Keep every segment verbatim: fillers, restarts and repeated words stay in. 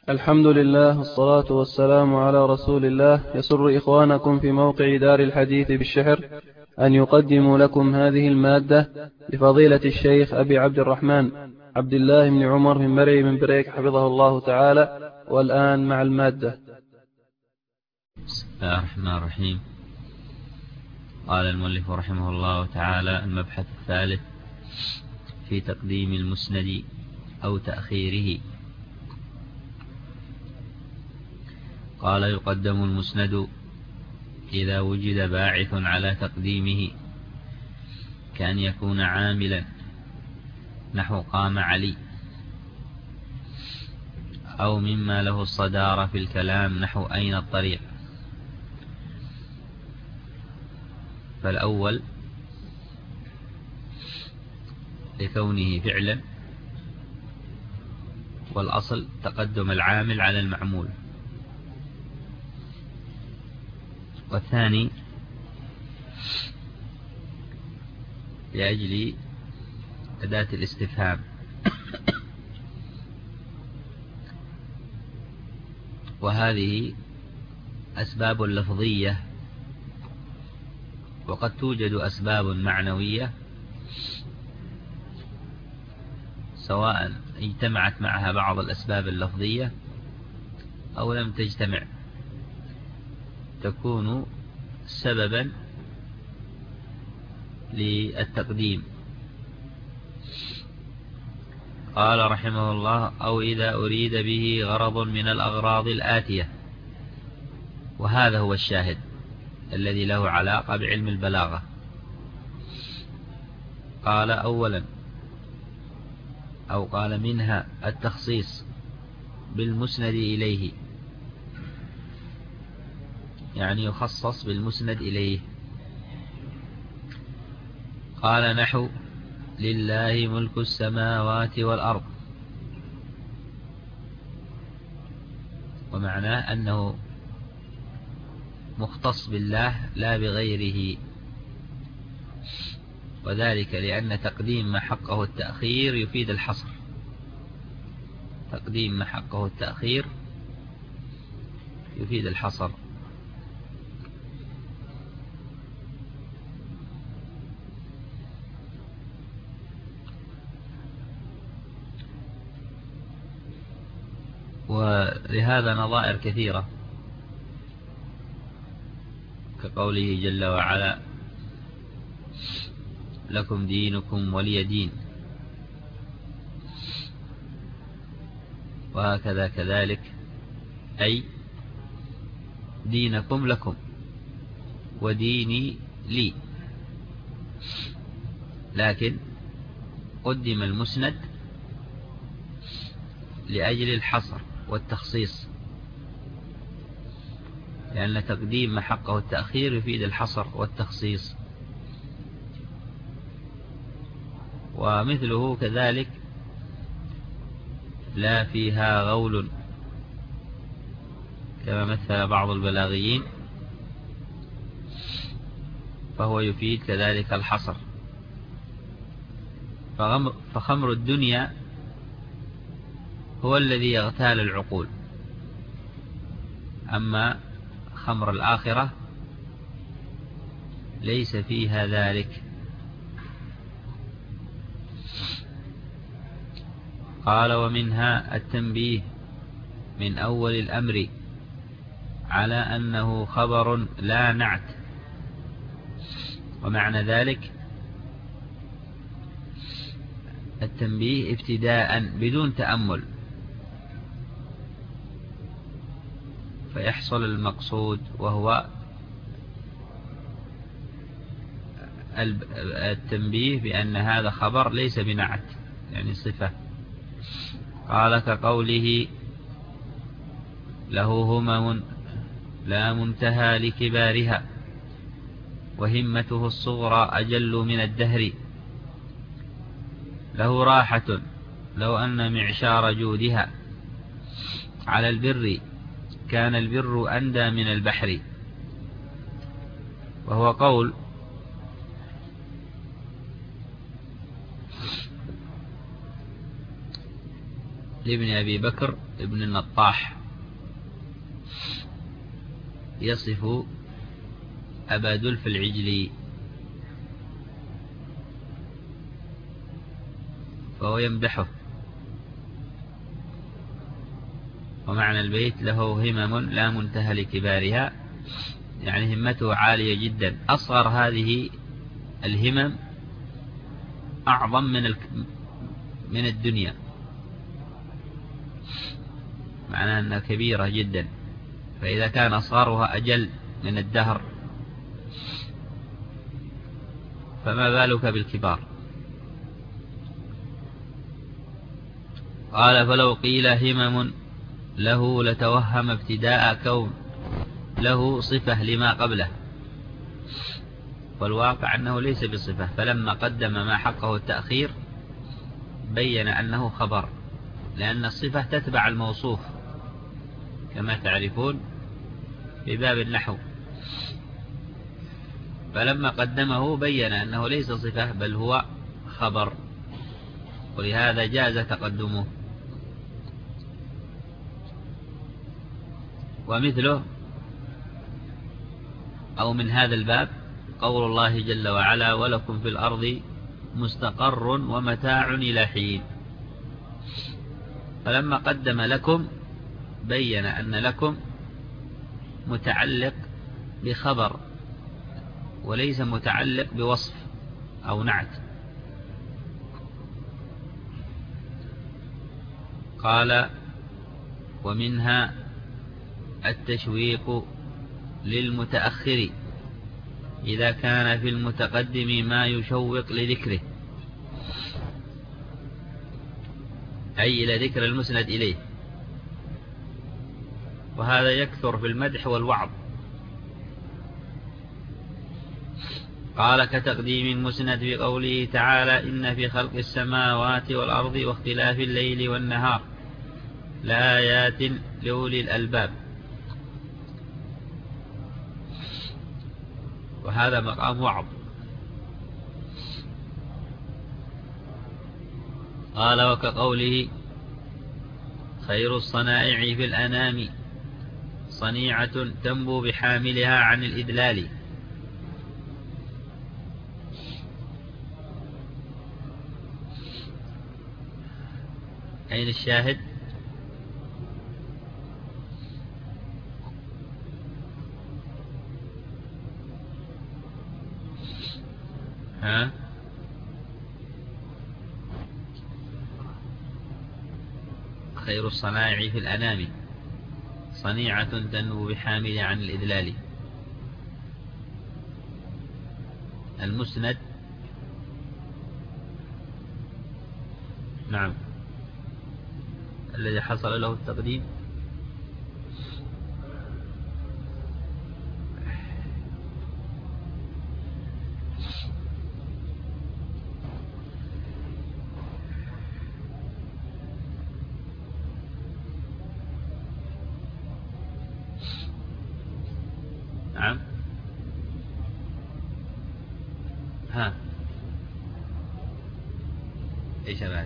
الحمد لله والصلاة والسلام على رسول الله. يسر إخوانكم في موقع دار الحديث بالشحر أن يقدموا لكم هذه المادة لفضيلة الشيخ أبي عبد الرحمن عبد الله بن عمر بن مري بن بريك حفظه الله تعالى. والآن مع المادة. بسم الله الرحمن الرحيم. قال المؤلف رحمه الله تعالى: المبحث الثالث في تقديم المسند أو تأخيره. قال: يقدم المسند إذا وجد باعث على تقديمه، كأن يكون عاملا نحو قام علي، أو مما له الصدارة في الكلام نحو أين الطريق. فالأول لكونه فعلا، والأصل تقدم العامل على المعمول. والثاني لأجل أداة الاستفهام، وهذه أسباب لفظية، وقد توجد أسباب معنوية سواء اجتمعت معها بعض الأسباب اللفظية أو لم تجتمع، تكون سببا للتقديم. قال رحمه الله: أو إذا أريد به غرض من الأغراض الآتية. وهذا هو الشاهد الذي له علاقة بعلم البلاغة. قال: أولا، أو قال منها التخصيص بالمسند إليه، يعني يخصص بالمسند إليه. قال نحو: لله ملك السماوات والأرض، ومعناه أنه مختص بالله لا بغيره، وذلك لأن تقديم ما حقه التأخير يفيد الحصر. تقديم ما حقه التأخير يفيد الحصر. ولهذا نظائر كثيرة، كقوله جل وعلا: لكم دينكم ولي دين. وهكذا كذلك، أي دينكم لكم وديني لي. لكن قدم المسند لأجل الحصر والتخصيص، لأن تقديم ما حقه التأخير يفيد الحصر والتخصيص. ومثله كذلك لا فيها غول، كما مثل بعض البلاغيين، فهو يفيد كذلك الحصر. فخمر الدنيا هو الذي يغتال العقول، أما خمر الآخرة ليس فيها ذلك. قال: ومنها التنبيه من أول الأمر على أنه خبر لا نعت. ومعنى ذلك التنبيه ابتداء بدون تأمل، فيحصل المقصود، وهو التنبيه بأن هذا خبر ليس بنعت، يعني صفة. قال: كقوله: له همم لا منتهى لكبارها، وهمته الصغرى أجل من الدهر. له راحة لو أن معشار جودها، على البر كان البر أندى من البحر. وهو قول لابن أبي بكر ابن النطاح يصف أبا دلف العجلي، فهو يمدحه. ومعنى البيت: له همم لا منتهى لكبارها، يعني همته عالية جدا. أصغر هذه الهمم أعظم من من الدنيا، معناها أنها كبيرة جدا. فإذا كان أصغرها أجل من الدهر، فما بالك بالكبار. قال: فلو قيل همم له لتوهم ابتداء كون له صفة لما قبله، والواقع أنه ليس بصفة. فلما قدم ما حقه التأخير بين أنه خبر، لأن الصفة تتبع الموصوف كما تعرفون في باب النحو. فلما قدمه بين أنه ليس صفة بل هو خبر، ولهذا جاز تقدمه. ومثله أو من هذا الباب قول الله جل وعلا: ولكم في الأرض مستقر ومتاع إلى حين. فلما قدم لكم بين أن لكم متعلق بخبر وليس متعلق بوصف أو نعت. قال: ومنها التشويق للمتأخر إذا كان في المتقدم ما يشوق لذكره، أي إلى ذكر المسند إليه. وهذا يكثر في المدح والوعظ. قال: كتقديم المسند بقوله تعالى: إن في خلق السماوات والأرض واختلاف الليل والنهار لآيات لأولي الألباب. وهذا مقام وعظ. قال: وكقوله: خير الصنائع في الأنام صنيعة تنبو بحاملها عن الإدلال. أين الشاهد؟ ها؟ خير الصنائع في الأنام صنيعة تنبو بحامل عن الإدلال. المسند، نعم، الذي حصل له التقديم. نعم، ها، ايش هذا؟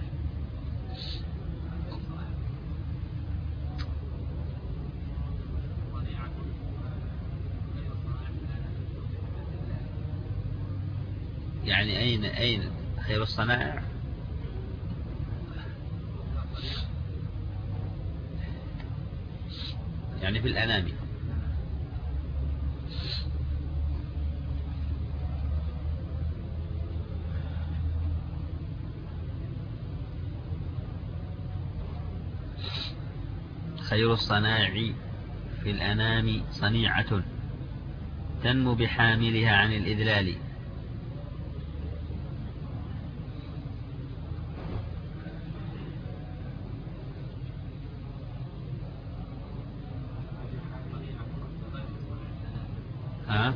يعني أين أين خير الصنائع؟ يعني في الأنام. خير الصنائع في الأنام صنيعة تنمو بحاملها عن الإذلال. ها؟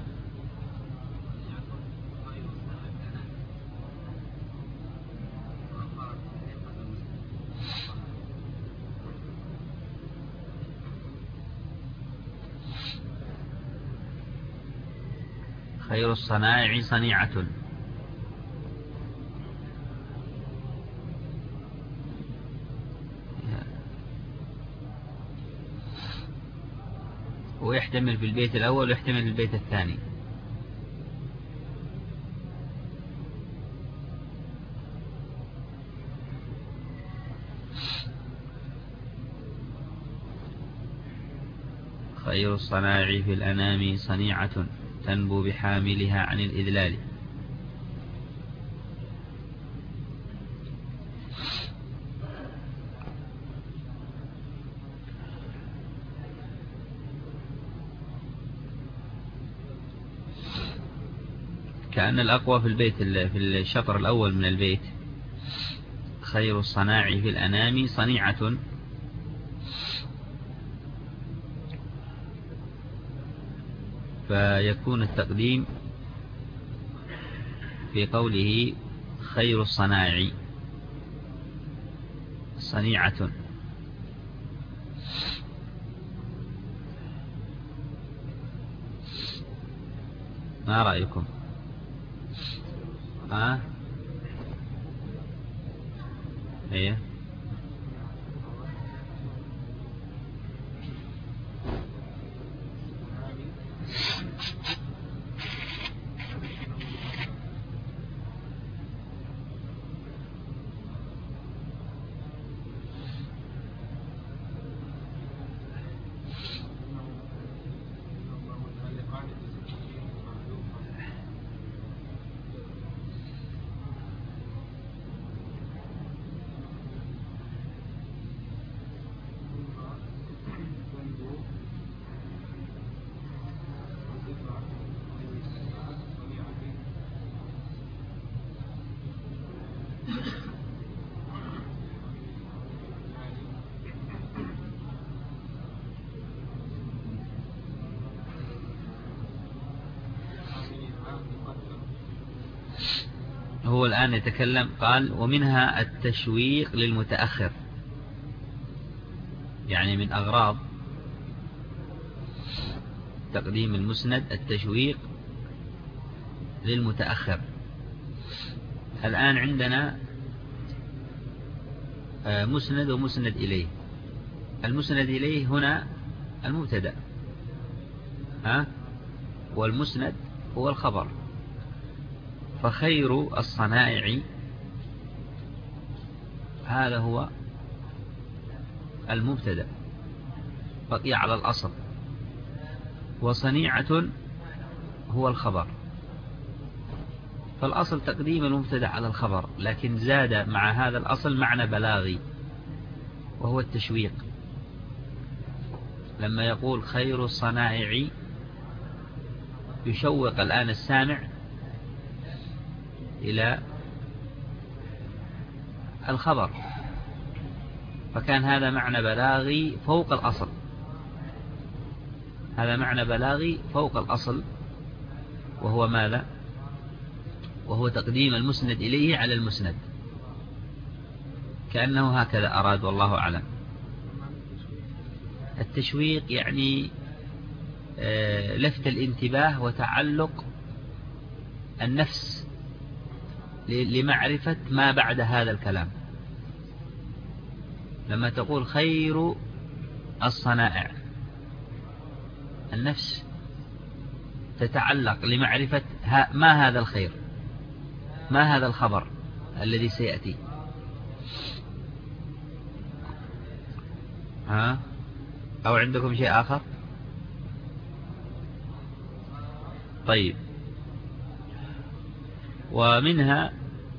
خير الصنائع صنيعة. ويحتمل في البيت الأول ويحتمل في البيت الثاني. خير الصنائع في الأنام صنيعة تنبو بحاملها عن الإذلال. كأن الأقوى في البيت في الشطر الأول من البيت خير الصنائع في الأنام صنيعة، فيكون التقديم في قوله خير الصنائع صنيعة. ما رأيكم؟ ها؟ آه؟ ايه هو الآن يتكلم، قال ومنها التشويق للمتأخر، يعني من أغراض تقديم المسند التشويق للمتأخر. الآن عندنا مسند ومسند إليه. المسند إليه هنا المبتدأ، ها، والمسند هو الخبر. فخير الصنائع هذا هو المبتدأ بقي على الأصل، وصنيعة هو الخبر. فالأصل تقديم المبتدأ على الخبر، لكن زاد مع هذا الأصل معنى بلاغي وهو التشويق. لما يقول خير الصنائع يشوق الآن السامع إلى الخبر، فكان هذا معنى بلاغي فوق الأصل. هذا معنى بلاغي فوق الأصل، وهو ماذا؟ وهو تقديم المسند إليه على المسند، كأنه هكذا أراد والله أعلم. التشويق يعني لفت الانتباه وتعلق النفس لمعرفة ما بعد هذا الكلام. لما تقول خير الصنائع النفس تتعلق لمعرفة ما هذا الخير، ما هذا الخبر الذي سيأتي. ها؟ أو عندكم شيء آخر؟ طيب، ومنها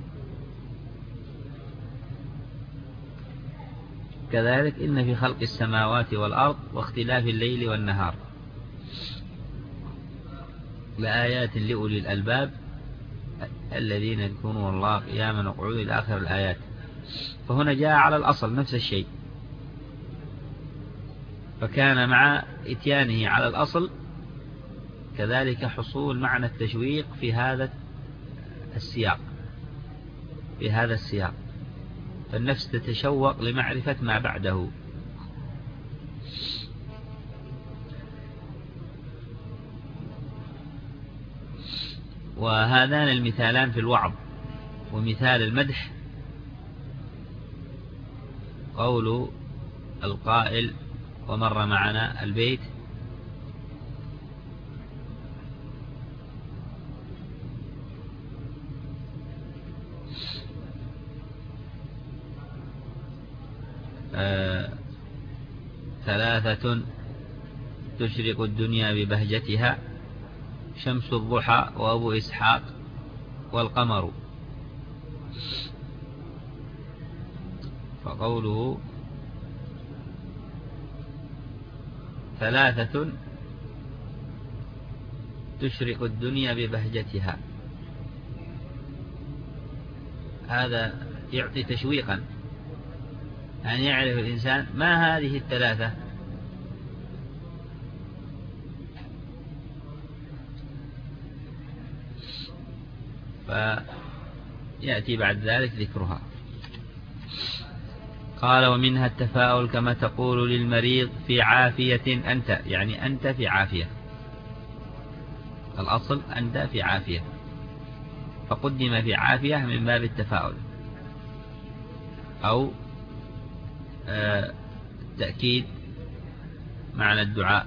كذلك إن في خلق السماوات والأرض واختلاف الليل والنهار لآيات لأولي الألباب الذين يذكرون الله قياما وقعودا إلى آخر الآيات. فهنا جاء على الأصل نفس الشيء، فكان مع إتيانه على الأصل كذلك حصول معنى التشويق في هذا السياق في هذا السياق فالنفس تتشوق لمعرفة ما بعده. وهذان المثالان في الوعظ. ومثال المدح قول القائل ومر معنا البيت آه ثلاثة تشرق الدنيا ببهجتها: شمس الضحى وأبو إسحاق والقمر. فقوله ثلاثة تشرق الدنيا ببهجتها، هذا يعطي تشويقا أن يعرف الإنسان ما هذه الثلاثة. فيأتي بعد ذلك ذكرها. قال: ومنها التفاؤل كما تقول للمريض: في عافية أنت، يعني أنت في عافية، الأصل أنت في عافية، فقدم في عافية من باب التفاؤل أو آه تأكيد معنى الدعاء.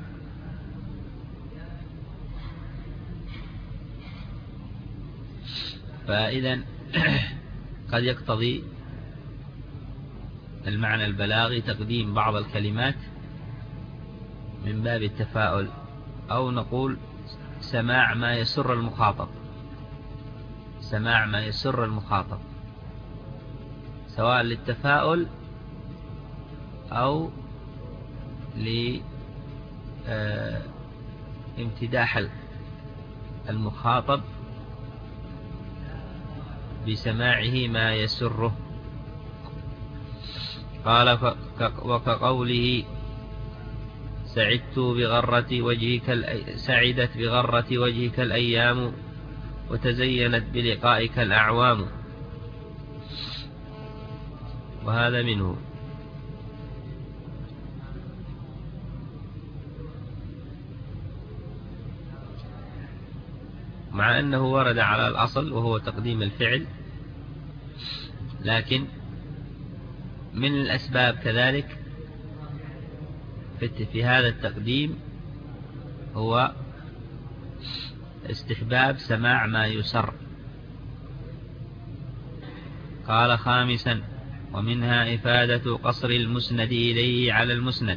فإذا قد يقتضي المعنى البلاغي تقديم بعض الكلمات من باب التفاؤل، أو نقول سماع ما يسر المخاطب، سماع ما يسر المخاطب سواء للتفاؤل أو لامتداح المخاطب بسماعه ما يسره. قال: وكقوله: سعدت بغرة وجهك سعدت بغرة وجهك الأيام وتزينت بلقائك الأعوام. وهذا منه. مع أنه ورد على الأصل وهو تقديم الفعل، لكن من الأسباب كذلك في هذا التقديم هو استحباب سماع ما يسر. قال: خامسا: ومنها إفادة قصر المسند إليه على المسند،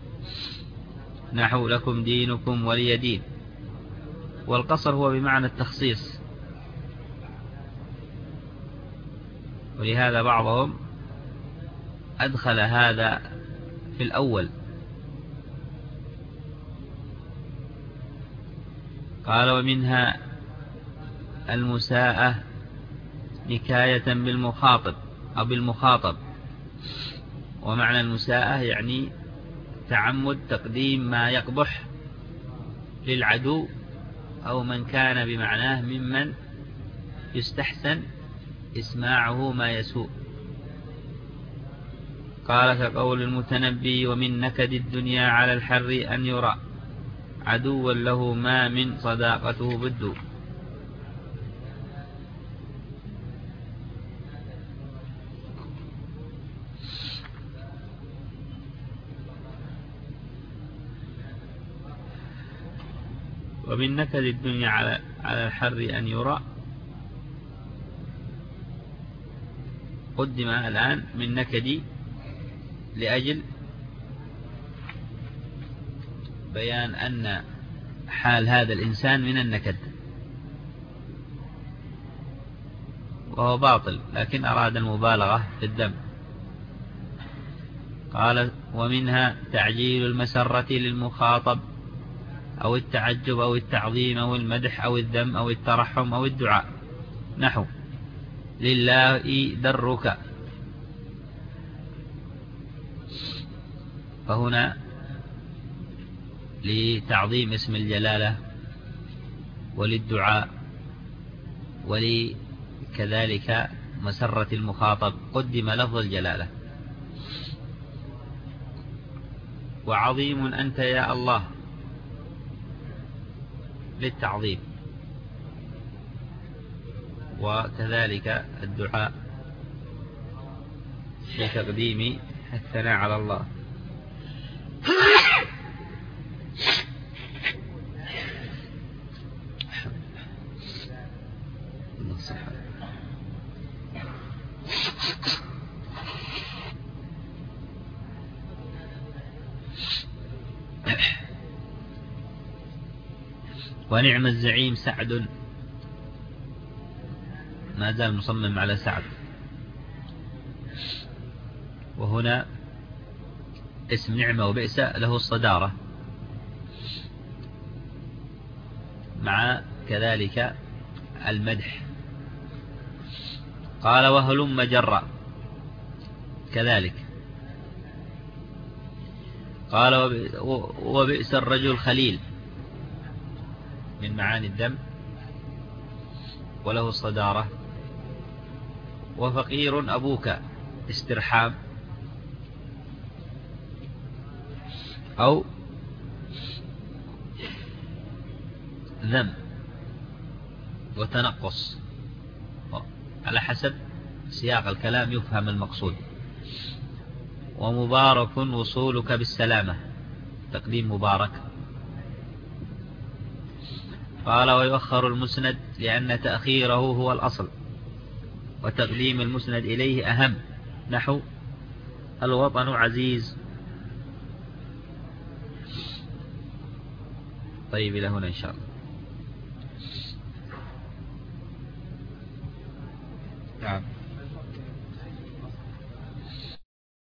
نحو لكم دينكم ولي دين. والقصر هو بمعنى التخصيص، ولهذا بعضهم أدخل هذا في الأول. قال: ومنها المساءة نكاية بالمخاطب أو بالمخاطب. ومعنى المساءة يعني تعمد تقديم ما يقبح للعدو أو من كان بمعناه ممن يستحسن إسماعه ما يسوء. قال: كقول المتنبي: ومن نكد الدنيا على الحر أن يرى عدوا له ما من صداقته بد. ومن نكد الدنيا على على الحر أن يرى قدم الآن من نكدي لأجل بيان أن حال هذا الإنسان من النكد، وهو باطل، لكن أراد المبالغة في الذم. قال: ومنها تعجيل المسرة للمخاطب أو التعجب أو التعظيم أو المدح أو الذم أو الترحم أو الدعاء، نحو لله درك. فهنا لتعظيم اسم الجلالة وللدعاء ولكذلك مسرة المخاطب قدم لفظ الجلالة. وعظيم أنت يا الله للتعظيم، وكذلك الدعاء لتقديم الثناء على الله. ونعم الزعيم سعد، ما زال مصمم على سعد. وهنا اسم نعمة وبئس له الصدارة، مع كذلك المدح. قال وهلم جرا كذلك. قال وبئس الرجل خليل، من معاني الذم وله الصدارة. وفقير أبوك استرحام أو ذم وتنقص، على حسب سياق الكلام يفهم المقصود. ومبارك وصولك بالسلامة، تقديم مبارك. قال ويؤخر المسند لأن تأخيره هو الأصل، وتقديم المسند إليه أهم، نحو الوطن عزيز. طيب إلى هنا إن شاء الله. نعم.